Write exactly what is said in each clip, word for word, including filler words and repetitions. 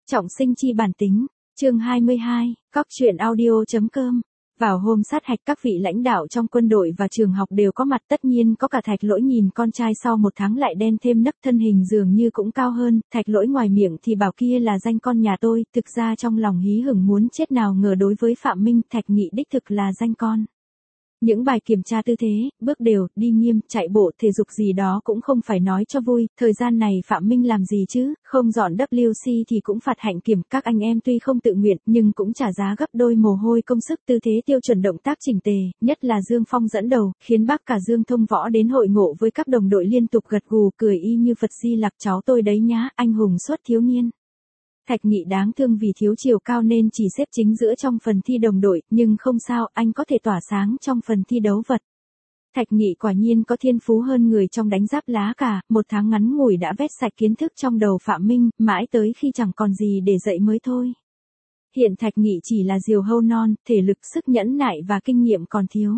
Trọng sinh chi bản tính, chương hai mươi hai, cóc truyện audio.com. Vào hôm sát hạch các vị lãnh đạo trong quân đội và trường học đều có mặt, tất nhiên có cả Thạch Lỗi. Nhìn con trai sau một tháng lại đen thêm nấc, thân hình dường như cũng cao hơn. Thạch Lỗi ngoài miệng thì bảo kia là danh con nhà tôi, thực ra trong lòng hí hửng muốn chết, nào ngờ đối với Phạm Minh, Thạch Nghị đích thực là danh con. Những bài kiểm tra tư thế, bước đều, đi nghiêm, chạy bộ, thể dục gì đó cũng không phải nói cho vui. Thời gian này Phạm Minh làm gì chứ, không dọn W C thì cũng phạt hạnh kiểm. Các anh em tuy không tự nguyện nhưng cũng trả giá gấp đôi mồ hôi công sức, tư thế tiêu chuẩn, động tác chỉnh tề, nhất là Dương Phong dẫn đầu, khiến bác cả Dương Thông Võ đến hội ngộ với các đồng đội liên tục gật gù, cười y như Phật Di Lặc, cháu tôi đấy nhá, anh hùng suốt thiếu niên. Thạch Nghị đáng thương vì thiếu chiều cao nên chỉ xếp chính giữa trong phần thi đồng đội, nhưng không sao, anh có thể tỏa sáng trong phần thi đấu vật. Thạch Nghị quả nhiên có thiên phú hơn người trong đánh giáp lá cả, một tháng ngắn ngủi đã vét sạch kiến thức trong đầu Phạm Minh, mãi tới khi chẳng còn gì để dạy mới thôi. Hiện Thạch Nghị chỉ là diều hâu non, thể lực, sức nhẫn nại và kinh nghiệm còn thiếu.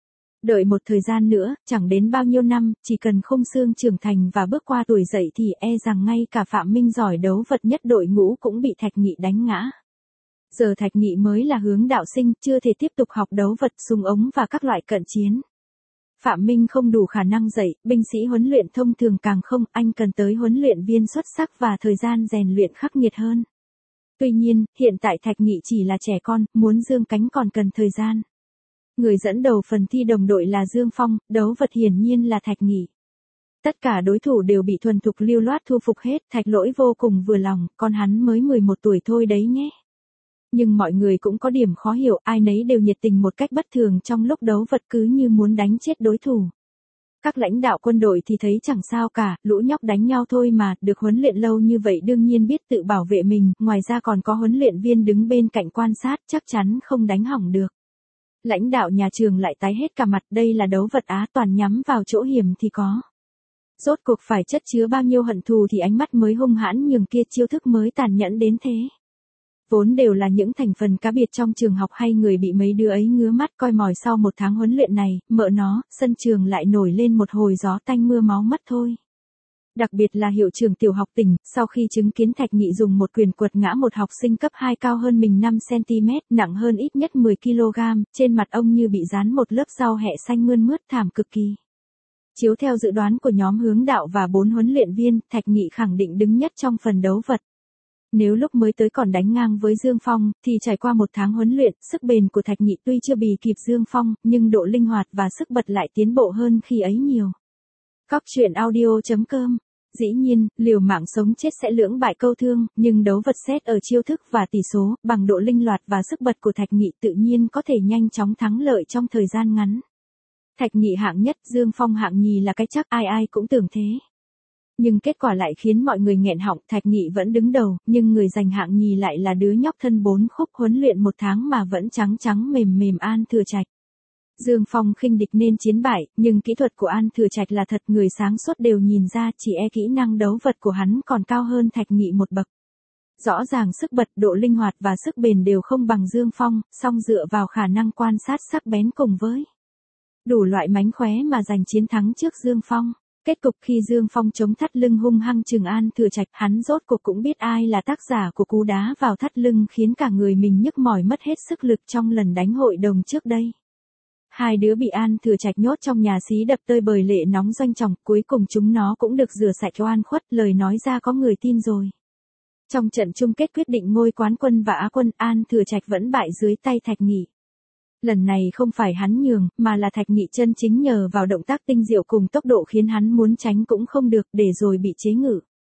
Đợi một thời gian nữa, chẳng đến bao nhiêu năm, chỉ cần khung xương trưởng thành và bước qua tuổi dậy thì e rằng ngay cả Phạm Minh giỏi đấu vật nhất đội ngũ cũng bị Thạch Nghị đánh ngã. Giờ Thạch Nghị mới là hướng đạo sinh, chưa thể tiếp tục học đấu vật, súng ống và các loại cận chiến. Phạm Minh không đủ khả năng dạy, binh sĩ huấn luyện thông thường càng không, anh cần tới huấn luyện viên xuất sắc và thời gian rèn luyện khắc nghiệt hơn. Tuy nhiên, hiện tại Thạch Nghị chỉ là trẻ con, muốn dương cánh còn cần thời gian. Người dẫn đầu phần thi đồng đội là Dương Phong, đấu vật hiển nhiên là Thạch Nghị. Tất cả đối thủ đều bị thuần thục lưu loát thu phục hết, Thạch Lỗi vô cùng vừa lòng, con hắn mới mười một tuổi thôi đấy nhé. Nhưng mọi người cũng có điểm khó hiểu, ai nấy đều nhiệt tình một cách bất thường trong lúc đấu vật, cứ như muốn đánh chết đối thủ. Các lãnh đạo quân đội thì thấy chẳng sao cả, lũ nhóc đánh nhau thôi mà, được huấn luyện lâu như vậy đương nhiên biết tự bảo vệ mình, ngoài ra còn có huấn luyện viên đứng bên cạnh quan sát, chắc chắn không đánh hỏng được. Lãnh đạo nhà trường lại tái hết cả mặt, đây là đấu vật á, toàn nhắm vào chỗ hiểm thì có. Rốt cuộc phải chất chứa bao nhiêu hận thù thì ánh mắt mới hung hãn nhường kia, chiêu thức mới tàn nhẫn đến thế. Vốn đều là những thành phần cá biệt trong trường học hay người bị mấy đứa ấy ngứa mắt coi mỏi, sau một tháng huấn luyện này, mợ nó, sân trường lại nổi lên một hồi gió tanh mưa máu mất thôi. Đặc biệt là hiệu trưởng tiểu học tỉnh, sau khi chứng kiến Thạch Nghị dùng một quyền quật ngã một học sinh cấp hai cao hơn mình năm xăng ti mét, nặng hơn ít nhất mười ki lô gam, trên mặt ông như bị dán một lớp rau hẹ xanh mươn mướt, thảm cực kỳ. Chiếu theo dự đoán của nhóm hướng đạo và bốn huấn luyện viên, Thạch Nghị khẳng định đứng nhất trong phần đấu vật. Nếu lúc mới tới còn đánh ngang với Dương Phong, thì trải qua một tháng huấn luyện, sức bền của Thạch Nghị tuy chưa bì kịp Dương Phong, nhưng độ linh hoạt và sức bật lại tiến bộ hơn khi ấy nhiều. Cóc truyện audio.com. Dĩ nhiên, liều mạng sống chết sẽ lưỡng bại câu thương, nhưng đấu vật xét ở chiêu thức và tỷ số, bằng độ linh loạt và sức bật của Thạch Nghị tự nhiên có thể nhanh chóng thắng lợi trong thời gian ngắn. Thạch Nghị hạng nhất, Dương Phong hạng nhì là cái chắc, ai ai cũng tưởng thế. Nhưng kết quả lại khiến mọi người nghẹn họng, Thạch Nghị vẫn đứng đầu, nhưng người giành hạng nhì lại là đứa nhóc thân bốn khúc huấn luyện một tháng mà vẫn trắng trắng mềm mềm An Thừa Trạch. Dương Phong khinh địch nên chiến bại, nhưng kỹ thuật của An Thừa Trạch là thật, người sáng suốt đều nhìn ra, chỉ e kỹ năng đấu vật của hắn còn cao hơn Thạch Nghị một bậc. Rõ ràng sức bật, độ linh hoạt và sức bền đều không bằng Dương Phong, song dựa vào khả năng quan sát sắc bén cùng với đủ loại mánh khóe mà giành chiến thắng trước Dương Phong. Kết cục khi Dương Phong chống thắt lưng hung hăng chừng An Thừa Trạch, hắn rốt cuộc cũng biết ai là tác giả của cú đá vào thắt lưng khiến cả người mình nhức mỏi mất hết sức lực trong lần đánh hội đồng trước đây. Hai đứa bị An Thừa Trạch nhốt trong nhà xí đập tơi bời lệ nóng doanh trọng, cuối cùng chúng nó cũng được rửa sạch oan khuất, lời nói ra có người tin rồi. Trong trận chung kết quyết định ngôi quán quân và á quân, An Thừa Trạch vẫn bại dưới tay Thạch Nghị. Lần này không phải hắn nhường, mà là Thạch Nghị chân chính nhờ vào động tác tinh diệu cùng tốc độ khiến hắn muốn tránh cũng không được, để rồi bị chế ngự.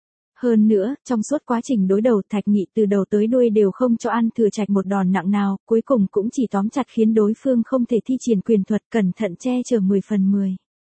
Hơn nữa, trong suốt quá trình đối đầu, Thạch Nghị từ đầu tới đuôi đều không cho An Thừa Trạch một đòn nặng nào, cuối cùng cũng chỉ tóm chặt khiến đối phương không thể thi triển quyền thuật, cẩn thận che chở mười phần mười.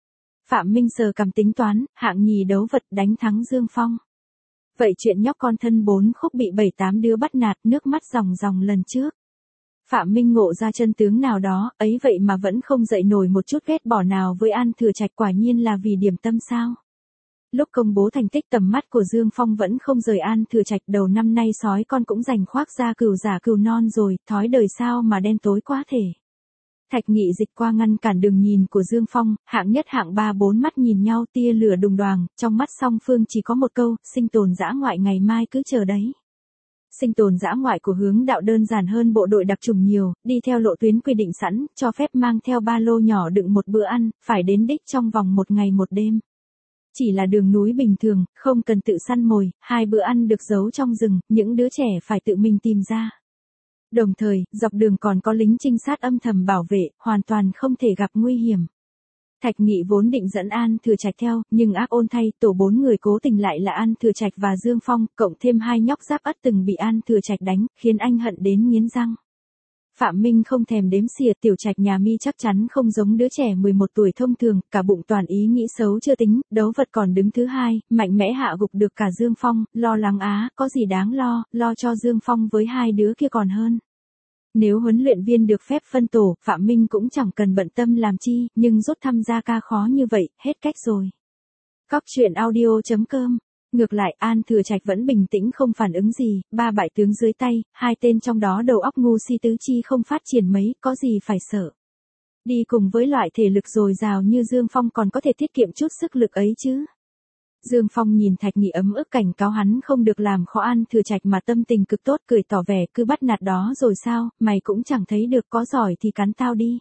Phạm Minh sờ cằm tính toán, hạng nhì đấu vật đánh thắng Dương Phong. Vậy chuyện nhóc con thân bốn khúc bị bảy tám đứa bắt nạt, nước mắt ròng ròng lần trước. Phạm Minh ngộ ra chân tướng nào đó, ấy vậy mà vẫn không dậy nổi một chút ghét bỏ nào với An Thừa Trạch, quả nhiên là vì điểm tâm sao. Lúc công bố thành tích, tầm mắt của Dương Phong vẫn không rời An Thừa Trạch, đầu năm nay sói con cũng giành khoác ra cừu giả cừu non rồi, thói đời sao mà đen tối quá thể. Thạch Nghị dịch qua ngăn cản đường nhìn của Dương Phong, hạng nhất hạng ba bốn mắt nhìn nhau, tia lửa đùng đoàng, trong mắt song phương chỉ có một câu, sinh tồn dã ngoại ngày mai cứ chờ đấy. Sinh tồn dã ngoại của hướng đạo đơn giản hơn bộ đội đặc chủng nhiều, đi theo lộ tuyến quy định sẵn, cho phép mang theo ba lô nhỏ đựng một bữa ăn, phải đến đích trong vòng một ngày một đêm. Chỉ là đường núi bình thường, không cần tự săn mồi, hai bữa ăn được giấu trong rừng, những đứa trẻ phải tự mình tìm ra. Đồng thời, dọc đường còn có lính trinh sát âm thầm bảo vệ, hoàn toàn không thể gặp nguy hiểm. Thạch Nghị vốn định dẫn An Thừa Trạch theo, nhưng ác ôn thay, tổ bốn người cố tình lại là An Thừa Trạch và Dương Phong, cộng thêm hai nhóc Giáp Ất từng bị An Thừa Trạch đánh, khiến anh hận đến nghiến răng. Phạm Minh không thèm đếm xỉa, Tiểu Trạch nhà mi chắc chắn không giống đứa trẻ mười một tuổi thông thường, cả bụng toàn ý nghĩ xấu chưa tính, đấu vật còn đứng thứ hai, mạnh mẽ hạ gục được cả Dương Phong, lo lắng á, có gì đáng lo, lo cho Dương Phong với hai đứa kia còn hơn. Nếu huấn luyện viên được phép phân tổ, Phạm Minh cũng chẳng cần bận tâm làm chi, nhưng rút thăm gia ca khó như vậy, hết cách rồi. Cóc truyện audio chấm com. Ngược lại, An Thừa Trạch vẫn bình tĩnh không phản ứng gì, ba bại tướng dưới tay, hai tên trong đó đầu óc ngu si tứ chi không phát triển mấy, có gì phải sợ. Đi cùng với loại thể lực dồi dào như Dương Phong còn có thể tiết kiệm chút sức lực ấy chứ. Dương Phong nhìn Thạch Nghị ấm ức cảnh cáo hắn không được làm khó An Thừa Trạch mà tâm tình cực tốt, cười tỏ vẻ cứ bắt nạt đó rồi sao, mày cũng chẳng thấy được, có giỏi thì cắn tao đi.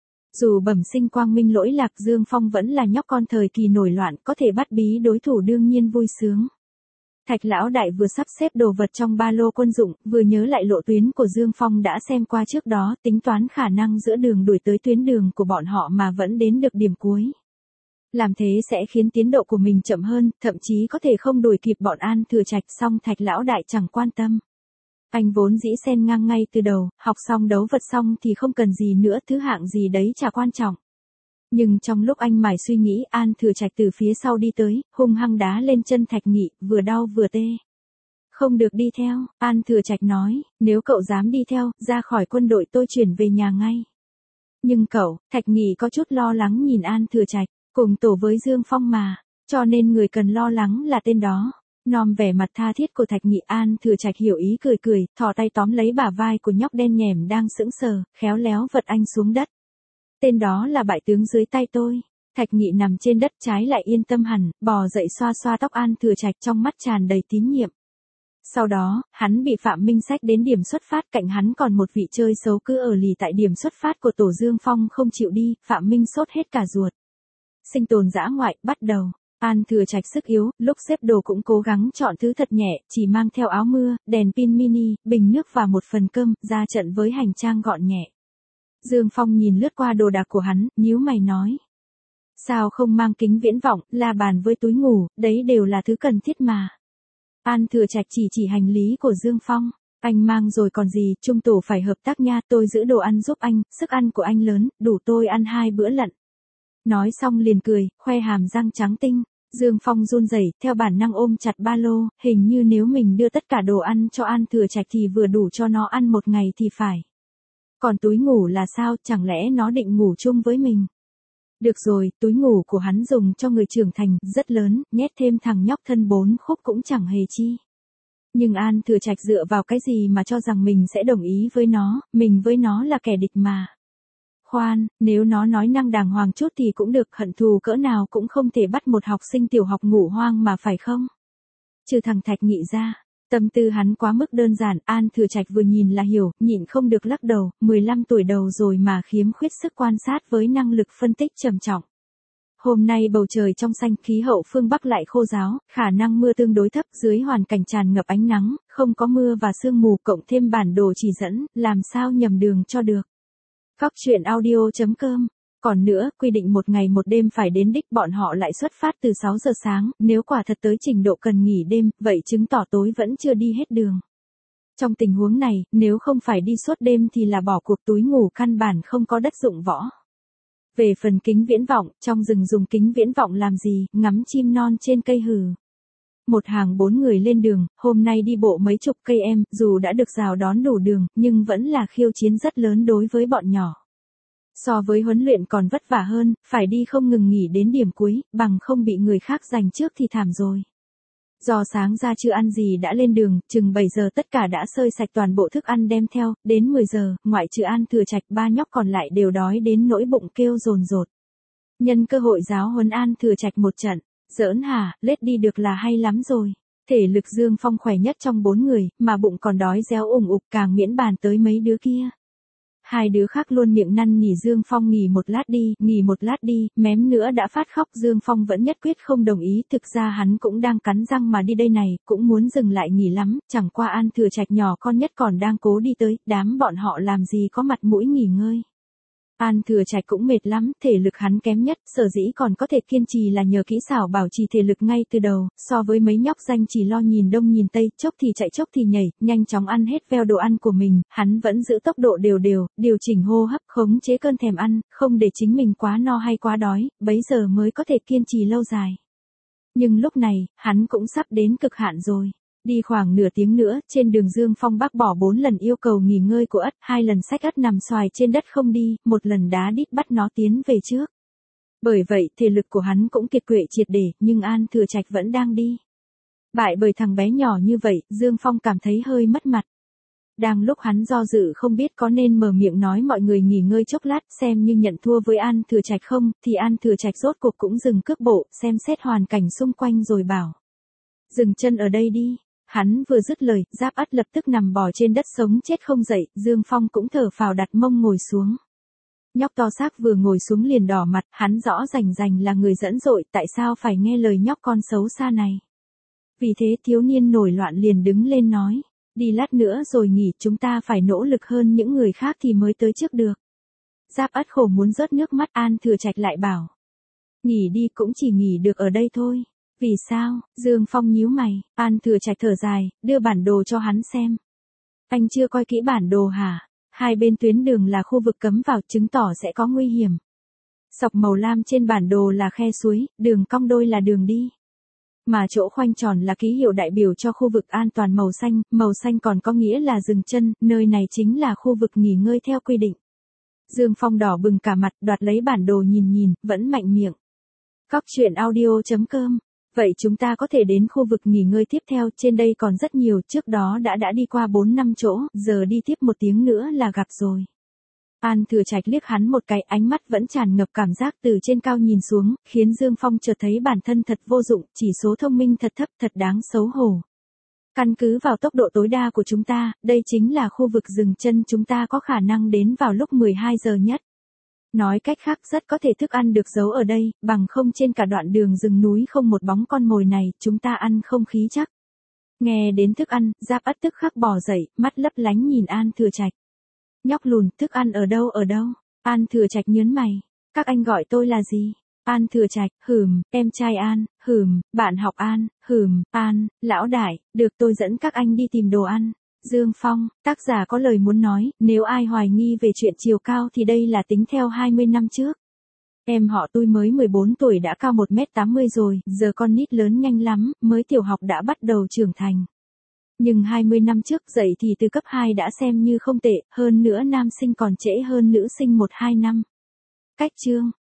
Dù bẩm sinh quang minh lỗi lạc, Dương Phong vẫn là nhóc con thời kỳ nổi loạn, có thể bắt bí đối thủ đương nhiên vui sướng. Thạch lão đại vừa sắp xếp đồ vật trong ba lô quân dụng, vừa nhớ lại lộ tuyến của Dương Phong đã xem qua trước đó, tính toán khả năng giữa đường đuổi tới tuyến đường của bọn họ mà vẫn đến được điểm cuối. Làm thế sẽ khiến tiến độ của mình chậm hơn, thậm chí có thể không đuổi kịp bọn An Thừa Trạch, song Thạch lão đại chẳng quan tâm. Anh vốn dĩ xen ngang ngay từ đầu, học xong đấu vật xong thì không cần gì nữa, thứ hạng gì đấy chả quan trọng. Nhưng trong lúc anh mải suy nghĩ, An Thừa Trạch từ phía sau đi tới, hung hăng đá lên chân Thạch Nghị, vừa đau vừa tê. Không được đi theo, An Thừa Trạch nói, nếu cậu dám đi theo, ra khỏi quân đội tôi chuyển về nhà ngay. Nhưng cậu, Thạch Nghị có chút lo lắng nhìn An Thừa Trạch, cùng tổ với Dương Phong mà, cho nên người cần lo lắng là tên đó. Nom vẻ mặt tha thiết của Thạch Nghị, An Thừa Trạch hiểu ý cười cười, thò tay tóm lấy bả vai của nhóc đen nhẻm đang sững sờ, khéo léo vật anh xuống đất. Tên đó là bại tướng dưới tay tôi. Thạch Nghị nằm trên đất trái lại yên tâm hẳn, bò dậy xoa xoa tóc An Thừa Trạch, trong mắt tràn đầy tín nhiệm. Sau đó, hắn bị Phạm Minh xách đến điểm xuất phát, cạnh hắn còn một vị chơi xấu cứ ở lì tại điểm xuất phát của tổ Dương Phong không chịu đi, Phạm Minh sốt hết cả ruột. Sinh tồn dã ngoại, bắt đầu. An Thừa Trạch sức yếu, lúc xếp đồ cũng cố gắng chọn thứ thật nhẹ, chỉ mang theo áo mưa, đèn pin mini, bình nước và một phần cơm, ra trận với hành trang gọn nhẹ. Dương Phong nhìn lướt qua đồ đạc của hắn, nhíu mày nói. Sao không mang kính viễn vọng, la bàn với túi ngủ, đấy đều là thứ cần thiết mà. An Thừa Trạch chỉ chỉ hành lý của Dương Phong. Anh mang rồi còn gì, trung tổ phải hợp tác nha, tôi giữ đồ ăn giúp anh, sức ăn của anh lớn, đủ tôi ăn hai bữa lận. Nói xong liền cười, khoe hàm răng trắng tinh. Dương Phong run rẩy, theo bản năng ôm chặt ba lô, hình như nếu mình đưa tất cả đồ ăn cho An Thừa Trạch thì vừa đủ cho nó ăn một ngày thì phải. Còn túi ngủ là sao, chẳng lẽ nó định ngủ chung với mình? Được rồi, túi ngủ của hắn dùng cho người trưởng thành, rất lớn, nhét thêm thằng nhóc thân bốn khúc cũng chẳng hề chi. Nhưng An Thừa Trạch dựa vào cái gì mà cho rằng mình sẽ đồng ý với nó, mình với nó là kẻ địch mà. Khoan, nếu nó nói năng đàng hoàng chút thì cũng được, hận thù cỡ nào cũng không thể bắt một học sinh tiểu học ngủ hoang mà phải không? Trừ thằng Thạch Nghị ra, tâm tư hắn quá mức đơn giản, An Thừa Trạch vừa nhìn là hiểu, nhịn không được lắc đầu, mười lăm tuổi đầu rồi mà khiếm khuyết sức quan sát với năng lực phân tích trầm trọng. Hôm nay bầu trời trong xanh, khí hậu phương Bắc lại khô ráo, khả năng mưa tương đối thấp, dưới hoàn cảnh tràn ngập ánh nắng, không có mưa và sương mù, cộng thêm bản đồ chỉ dẫn, làm sao nhầm đường cho được. Cóc truyện audio chấm com. Còn nữa, quy định một ngày một đêm phải đến đích, bọn họ lại xuất phát từ sáu giờ sáng, nếu quả thật tới trình độ cần nghỉ đêm, vậy chứng tỏ tối vẫn chưa đi hết đường. Trong tình huống này, nếu không phải đi suốt đêm thì là bỏ cuộc, túi ngủ căn bản không có đất dụng võ. Về phần kính viễn vọng, trong rừng dùng kính viễn vọng làm gì, ngắm chim non trên cây hừ. Một hàng bốn người lên đường, hôm nay đi bộ mấy chục cây em, dù đã được rào đón đủ đường, nhưng vẫn là khiêu chiến rất lớn đối với bọn nhỏ. So với huấn luyện còn vất vả hơn, phải đi không ngừng nghỉ đến điểm cuối, bằng không bị người khác giành trước thì thảm rồi. Do sáng ra chưa ăn gì đã lên đường, chừng bảy giờ tất cả đã sơi sạch toàn bộ thức ăn đem theo, đến mười giờ, ngoại trừ An Thừa Trạch, ba nhóc còn lại đều đói đến nỗi bụng kêu dồn dột. Nhân cơ hội giáo huấn An Thừa Trạch một trận, giỡn hả, lết đi được là hay lắm rồi. Thể lực Dương Phong khỏe nhất trong bốn người, mà bụng còn đói réo ủng ục càng miễn bàn tới mấy đứa kia. Hai đứa khác luôn miệng năn nỉ Dương Phong nghỉ một lát đi, nghỉ một lát đi, mém nữa đã phát khóc. Dương Phong vẫn nhất quyết không đồng ý, thực ra hắn cũng đang cắn răng mà đi đây này, cũng muốn dừng lại nghỉ lắm, chẳng qua An Thừa Trạch nhỏ con nhất còn đang cố đi tới, đám bọn họ làm gì có mặt mũi nghỉ ngơi. An Thừa Trạch cũng mệt lắm, thể lực hắn kém nhất, sở dĩ còn có thể kiên trì là nhờ kỹ xảo bảo trì thể lực ngay từ đầu, so với mấy nhóc danh chỉ lo nhìn đông nhìn tây, chốc thì chạy chốc thì nhảy, nhanh chóng ăn hết veo đồ ăn của mình, hắn vẫn giữ tốc độ đều đều, điều chỉnh hô hấp, khống chế cơn thèm ăn, không để chính mình quá no hay quá đói, bấy giờ mới có thể kiên trì lâu dài. Nhưng lúc này, hắn cũng sắp đến cực hạn rồi. Đi khoảng nửa tiếng nữa, trên đường Dương Phong bác bỏ bốn lần yêu cầu nghỉ ngơi của ất, hai lần xách ất nằm xoài trên đất không đi, một lần đá đít bắt nó tiến về trước. Bởi vậy, thể lực của hắn cũng kiệt quệ triệt để, nhưng An Thừa Trạch vẫn đang đi. Bại bởi thằng bé nhỏ như vậy, Dương Phong cảm thấy hơi mất mặt. Đang lúc hắn do dự không biết có nên mở miệng nói mọi người nghỉ ngơi chốc lát xem như nhận thua với An Thừa Trạch không, thì An Thừa Trạch rốt cuộc cũng dừng cước bộ, xem xét hoàn cảnh xung quanh rồi bảo. Dừng chân ở đây đi. Hắn vừa dứt lời, Giáp Ất lập tức nằm bò trên đất sống chết không dậy, Dương Phong cũng thở phào đặt mông ngồi xuống. Nhóc to xác vừa ngồi xuống liền đỏ mặt, hắn rõ rành rành là người dẫn dội, tại sao phải nghe lời nhóc con xấu xa này. Vì thế thiếu niên nổi loạn liền đứng lên nói, đi lát nữa rồi nghỉ, chúng ta phải nỗ lực hơn những người khác thì mới tới trước được. Giáp Ất khổ muốn rớt nước mắt. An Thừa Trạch lại bảo, nghỉ đi cũng chỉ nghỉ được ở đây thôi. Vì sao? Dương Phong nhíu mày. An Thừa Trạch thở dài, đưa bản đồ cho hắn xem. Anh chưa coi kỹ bản đồ hả? Hai bên tuyến đường là khu vực cấm vào, chứng tỏ sẽ có nguy hiểm. Sọc màu lam trên bản đồ là khe suối, đường cong đôi là đường đi. Mà chỗ khoanh tròn là ký hiệu đại biểu cho khu vực an toàn màu xanh, màu xanh còn có nghĩa là dừng chân, nơi này chính là khu vực nghỉ ngơi theo quy định. Dương Phong đỏ bừng cả mặt, đoạt lấy bản đồ nhìn nhìn, vẫn mạnh miệng. Cóc truyện audio chấm com. Vậy chúng ta có thể đến khu vực nghỉ ngơi tiếp theo, trên đây còn rất nhiều, trước đó đã đã đi qua bốn năm chỗ, giờ đi tiếp một tiếng nữa là gặp rồi. An Thừa Trạch liếc hắn một cái, ánh mắt vẫn tràn ngập cảm giác từ trên cao nhìn xuống, khiến Dương Phong chợt thấy bản thân thật vô dụng, chỉ số thông minh thật thấp, thật đáng xấu hổ. Căn cứ vào tốc độ tối đa của chúng ta, đây chính là khu vực dừng chân chúng ta có khả năng đến vào lúc mười hai giờ nhất. Nói cách khác rất có thể thức ăn được giấu ở đây, bằng không trên cả đoạn đường rừng núi không một bóng con mồi này, chúng ta ăn không khí chắc. Nghe đến thức ăn, Giáp Ất tức khắc bò dậy, mắt lấp lánh nhìn An Thừa Trạch. Nhóc lùn, thức ăn ở đâu ở đâu? An Thừa Trạch nhớn mày. Các anh gọi tôi là gì? An Thừa Trạch, hừm, em trai An, hừm, bạn học An, hừm, An, lão đại, được tôi dẫn các anh đi tìm đồ ăn. Dương Phong, tác giả có lời muốn nói, nếu ai hoài nghi về chuyện chiều cao thì đây là tính theo hai mươi năm trước. Em họ tôi mới mười bốn tuổi đã cao một mét tám mươi rồi, giờ con nít lớn nhanh lắm, mới tiểu học đã bắt đầu trưởng thành. Nhưng hai mươi năm trước dậy thì từ cấp hai đã xem như không tệ, hơn nữa nam sinh còn trễ hơn nữ sinh một hai năm. Cách chương